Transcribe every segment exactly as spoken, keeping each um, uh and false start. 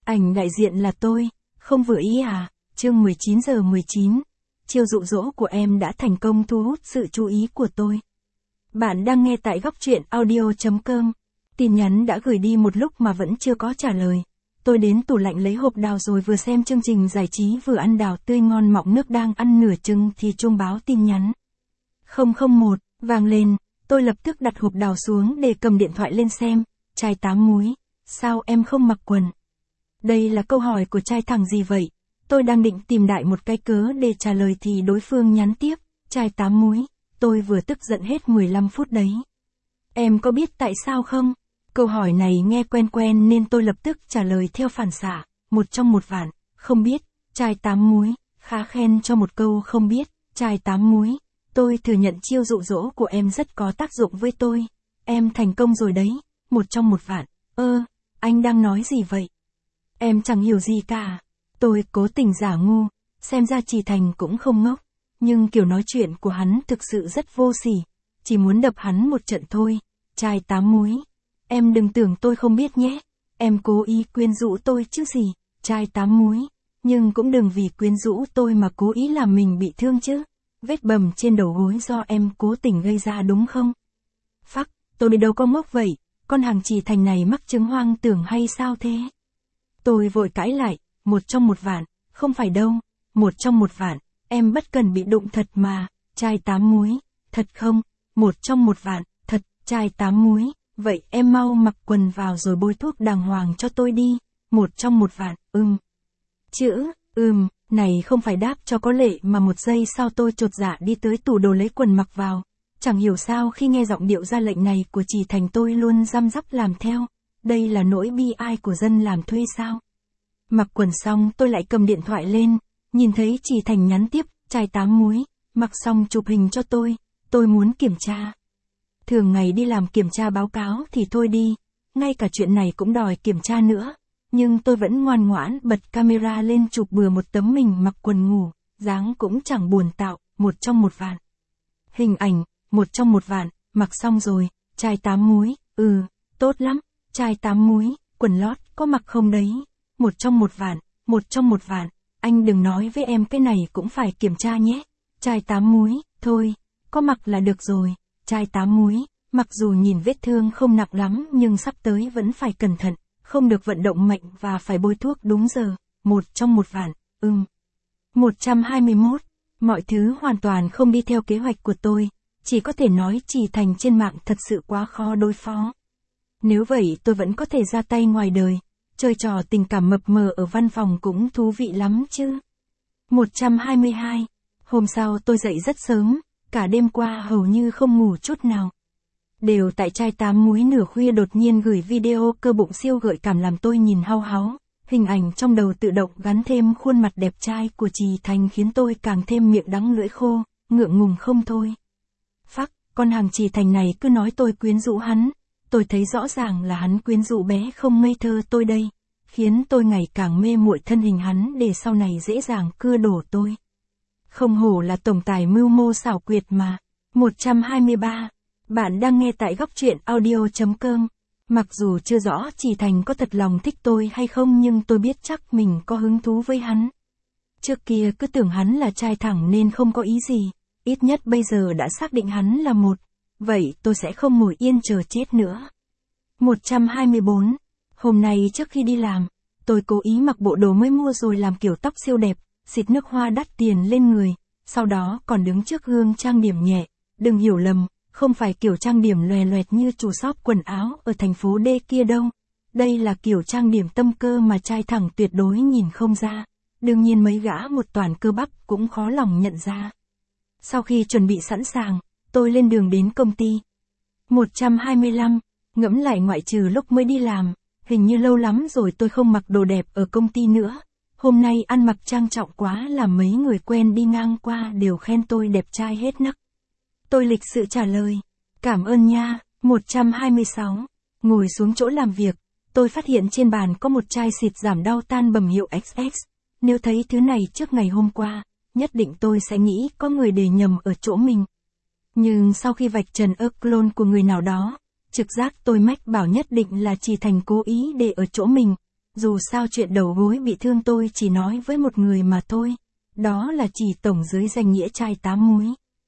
Ảnh đại diện là tôi, không vừa ý à? Chương mười chín giờ mười chín. Chiêu dụ dỗ của em đã thành công thu hút sự chú ý của tôi. Bạn đang nghe tại góc truyện audio chấm com. Tin nhắn đã gửi đi một lúc mà vẫn chưa có trả lời. Tôi đến tủ lạnh lấy hộp đào rồi vừa xem chương trình giải trí vừa ăn đào tươi ngon mọng nước đang ăn nửa chừng thì chuông báo tin nhắn. không không một, vang lên, tôi lập tức đặt hộp đào xuống để cầm điện thoại lên xem. Trai tám múi, sao em không mặc quần? Đây là câu hỏi của trai thẳng gì vậy? Tôi đang định tìm đại một cái cớ để trả lời thì đối phương nhắn tiếp, trai tám múi, tôi vừa tức giận hết mười lăm phút đấy. Em có biết tại sao không? Câu hỏi này nghe quen quen nên tôi lập tức trả lời theo phản xạ, một trong một vạn, không biết, trai tám múi, khá khen cho một câu không biết, trai tám múi, tôi thừa nhận chiêu dụ dỗ của em rất có tác dụng với tôi. Em thành công rồi đấy, một trong một vạn, ơ, anh đang nói gì vậy? Em chẳng hiểu gì cả. Tôi cố tình giả ngu, xem ra Trì Thành cũng không ngốc, nhưng kiểu nói chuyện của hắn thực sự rất vô sỉ, chỉ muốn đập hắn một trận thôi. Trai tám múi, em đừng tưởng tôi không biết nhé, em cố ý quyến rũ tôi chứ gì, trai tám múi, nhưng cũng đừng vì quyến rũ tôi mà cố ý làm mình bị thương chứ, vết bầm trên đầu gối do em cố tình gây ra đúng không? Phắc, tôi đâu có ngốc vậy, con hàng Trì Thành này mắc chứng hoang tưởng hay sao thế? Tôi vội cãi lại, một trong một vạn, không phải đâu, một trong một vạn, em bất cần bị đụng thật mà, trai tám múi, thật không, một trong một vạn, thật, trai tám múi, vậy em mau mặc quần vào rồi bôi thuốc đàng hoàng cho tôi đi, một trong một vạn, ừm. Chữ, ừm, này không phải đáp cho có lệ mà một giây sau tôi chột dạ đi tới tủ đồ lấy quần mặc vào, chẳng hiểu sao khi nghe giọng điệu ra lệnh này của Trì Thành tôi luôn răm rắp làm theo, đây là nỗi bi ai của dân làm thuê sao? Mặc quần xong tôi lại cầm điện thoại lên, nhìn thấy Trì Thành nhắn tiếp, trai tám múi, mặc xong chụp hình cho tôi, tôi muốn kiểm tra. Thường ngày đi làm kiểm tra báo cáo thì thôi đi, ngay cả chuyện này cũng đòi kiểm tra nữa, nhưng tôi vẫn ngoan ngoãn bật camera lên chụp bừa một tấm mình mặc quần ngủ, dáng cũng chẳng buồn tạo, một trong một vạn. Hình ảnh, một trong một vạn, mặc xong rồi, trai tám múi, ừ, tốt lắm, trai tám múi, quần lót, có mặc không đấy? Một trong một vạn, một trong một vạn, anh đừng nói với em cái này cũng phải kiểm tra nhé. Trai tám múi, thôi, có mặc là được rồi. Trai tám múi, mặc dù nhìn vết thương không nặng lắm nhưng sắp tới vẫn phải cẩn thận, không được vận động mạnh và phải bôi thuốc đúng giờ. Một trong một vạn, ừm. một trăm hai mươi mốt, mọi thứ hoàn toàn không đi theo kế hoạch của tôi, chỉ có thể nói Trì Thành trên mạng thật sự quá khó đối phó. Nếu vậy tôi vẫn có thể ra tay ngoài đời. Chơi trò tình cảm mập mờ ở văn phòng cũng thú vị lắm chứ. một trăm hai mươi hai. Hôm sau tôi dậy rất sớm, cả đêm qua hầu như không ngủ chút nào. Đều tại trai tám múi nửa khuya đột nhiên gửi video cơ bụng siêu gợi cảm làm tôi nhìn hau háu. Hình ảnh trong đầu tự động gắn thêm khuôn mặt đẹp trai của Trì Thành khiến tôi càng thêm miệng đắng lưỡi khô, ngượng ngùng không thôi. Phắc, con hàng Trì Thành này cứ nói tôi quyến rũ hắn. Tôi thấy rõ ràng là hắn quyến rũ bé không ngây thơ tôi đây, khiến tôi ngày càng mê muội thân hình hắn để sau này dễ dàng cưa đổ tôi. Không hổ là tổng tài mưu mô xảo quyệt mà. một trăm hai mươi ba. Bạn đang nghe tại góc truyện audio chấm com. Mặc dù chưa rõ Trì Thành có thật lòng thích tôi hay không nhưng tôi biết chắc mình có hứng thú với hắn. Trước kia cứ tưởng hắn là trai thẳng nên không có ý gì, ít nhất bây giờ đã xác định hắn là một. Vậy tôi sẽ không ngồi yên chờ chết nữa. một trăm hai mươi bốn. Hôm nay trước khi đi làm, tôi cố ý mặc bộ đồ mới mua rồi làm kiểu tóc siêu đẹp, xịt nước hoa đắt tiền lên người, sau đó còn đứng trước gương trang điểm nhẹ. Đừng hiểu lầm, không phải kiểu trang điểm loè loẹt như chủ shop quần áo ở thành phố D kia đâu. Đây là kiểu trang điểm tâm cơ mà trai thẳng tuyệt đối nhìn không ra. Đương nhiên mấy gã một toàn cơ bắp cũng khó lòng nhận ra. Sau khi chuẩn bị sẵn sàng, tôi lên đường đến công ty. một trăm hai mươi lăm. Ngẫm lại ngoại trừ lúc mới đi làm, hình như lâu lắm rồi tôi không mặc đồ đẹp ở công ty nữa. Hôm nay ăn mặc trang trọng quá làm mấy người quen đi ngang qua đều khen tôi đẹp trai hết nấc. Tôi lịch sự trả lời, cảm ơn nha. một trăm hai mươi sáu. Ngồi xuống chỗ làm việc, tôi phát hiện trên bàn có một chai xịt giảm đau tan bầm hiệu ích ích. Nếu thấy thứ này trước ngày hôm qua, nhất định tôi sẽ nghĩ có người để nhầm ở chỗ mình. Nhưng sau khi vạch trần ơ clone của người nào đó, trực giác tôi mách bảo nhất định là Trì Thành cố ý để ở chỗ mình. Dù sao chuyện đầu gối bị thương tôi chỉ nói với một người mà thôi. Đó là Trì tổng dưới danh nghĩa chai tám múi.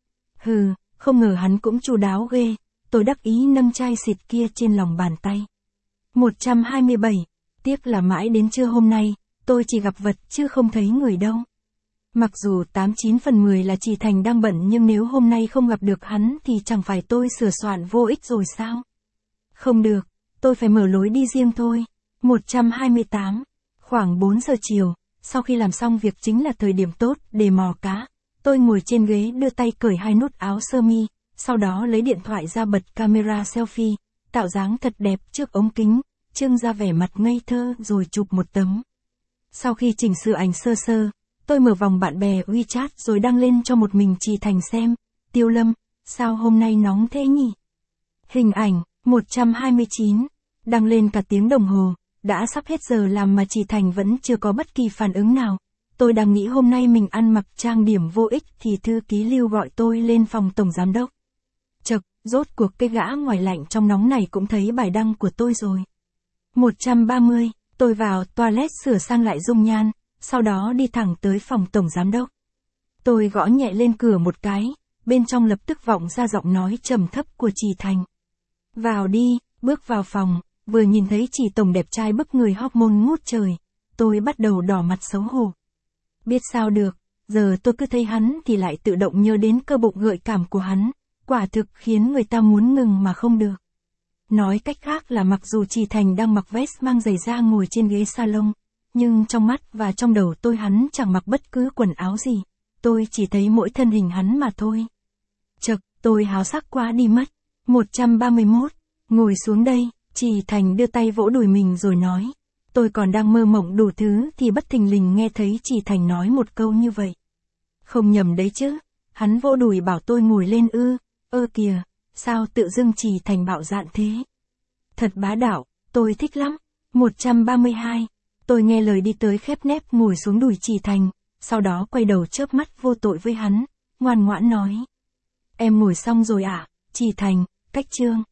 Hừ, không ngờ hắn cũng chu đáo ghê. Tôi đắc ý nâng chai xịt kia trên lòng bàn tay. một trăm hai mươi bảy. Tiếc là mãi đến trưa hôm nay, tôi chỉ gặp vật chứ không thấy người đâu. Mặc dù tám chín phần mười là Trì Thành đang bận, nhưng nếu hôm nay không gặp được hắn thì chẳng phải tôi sửa soạn vô ích rồi sao? Không được, tôi phải mở lối đi riêng thôi. một trăm hai mươi tám. Khoảng bốn giờ chiều, sau khi làm xong việc chính là thời điểm tốt để mò cá. Tôi ngồi trên ghế đưa tay cởi hai nút áo sơ mi, sau đó lấy điện thoại ra bật camera selfie, tạo dáng thật đẹp trước ống kính, trưng ra vẻ mặt ngây thơ rồi chụp một tấm. Sau khi chỉnh sửa ảnh sơ sơ, tôi mở vòng bạn bè WeChat rồi đăng lên cho một mình Trì Thành xem. Tiêu Lâm, sao hôm nay nóng thế nhỉ? Hình ảnh, một trăm hai mươi chín. Đăng lên cả tiếng đồng hồ, đã sắp hết giờ làm mà Trì Thành vẫn chưa có bất kỳ phản ứng nào. Tôi đang nghĩ hôm nay mình ăn mặc trang điểm vô ích thì thư ký Lưu gọi tôi lên phòng tổng giám đốc. Chậc, rốt cuộc cái gã ngoài lạnh trong nóng này cũng thấy bài đăng của tôi rồi. một trăm ba mươi, tôi vào toilet sửa sang lại dung nhan, sau đó đi thẳng tới phòng tổng giám đốc. Tôi gõ nhẹ lên cửa một cái, bên trong lập tức vọng ra giọng nói trầm thấp của Trì Thành. Vào đi. Bước vào phòng, vừa nhìn thấy Trì tổng đẹp trai bức người hormone ngút trời, tôi bắt đầu đỏ mặt xấu hổ. Biết sao được, giờ tôi cứ thấy hắn thì lại tự động nhớ đến cơ bụng gợi cảm của hắn, quả thực khiến người ta muốn ngừng mà không được. Nói cách khác là mặc dù Trì Thành đang mặc vest mang giày da ngồi trên ghế salon, nhưng trong mắt và trong đầu tôi hắn chẳng mặc bất cứ quần áo gì, tôi chỉ thấy mỗi thân hình hắn mà thôi. Chậc, tôi háo sắc quá đi mất. một trăm ba mươi mốt. Ngồi xuống đây, Trì Thành đưa tay vỗ đùi mình rồi nói. Tôi còn đang mơ mộng đủ thứ thì bất thình lình nghe thấy Trì Thành nói một câu như vậy. Không nhầm đấy chứ, hắn vỗ đùi bảo tôi ngồi lên ư, ơ kìa, sao tự dưng Trì Thành bạo dạn thế. Thật bá đạo, tôi thích lắm. một trăm ba mươi hai. Tôi nghe lời đi tới khép nép ngồi xuống đùi Trì Thành, sau đó quay đầu chớp mắt vô tội với hắn, ngoan ngoãn nói. Em ngồi xong rồi ạ, à? Trì Thành, cách chương.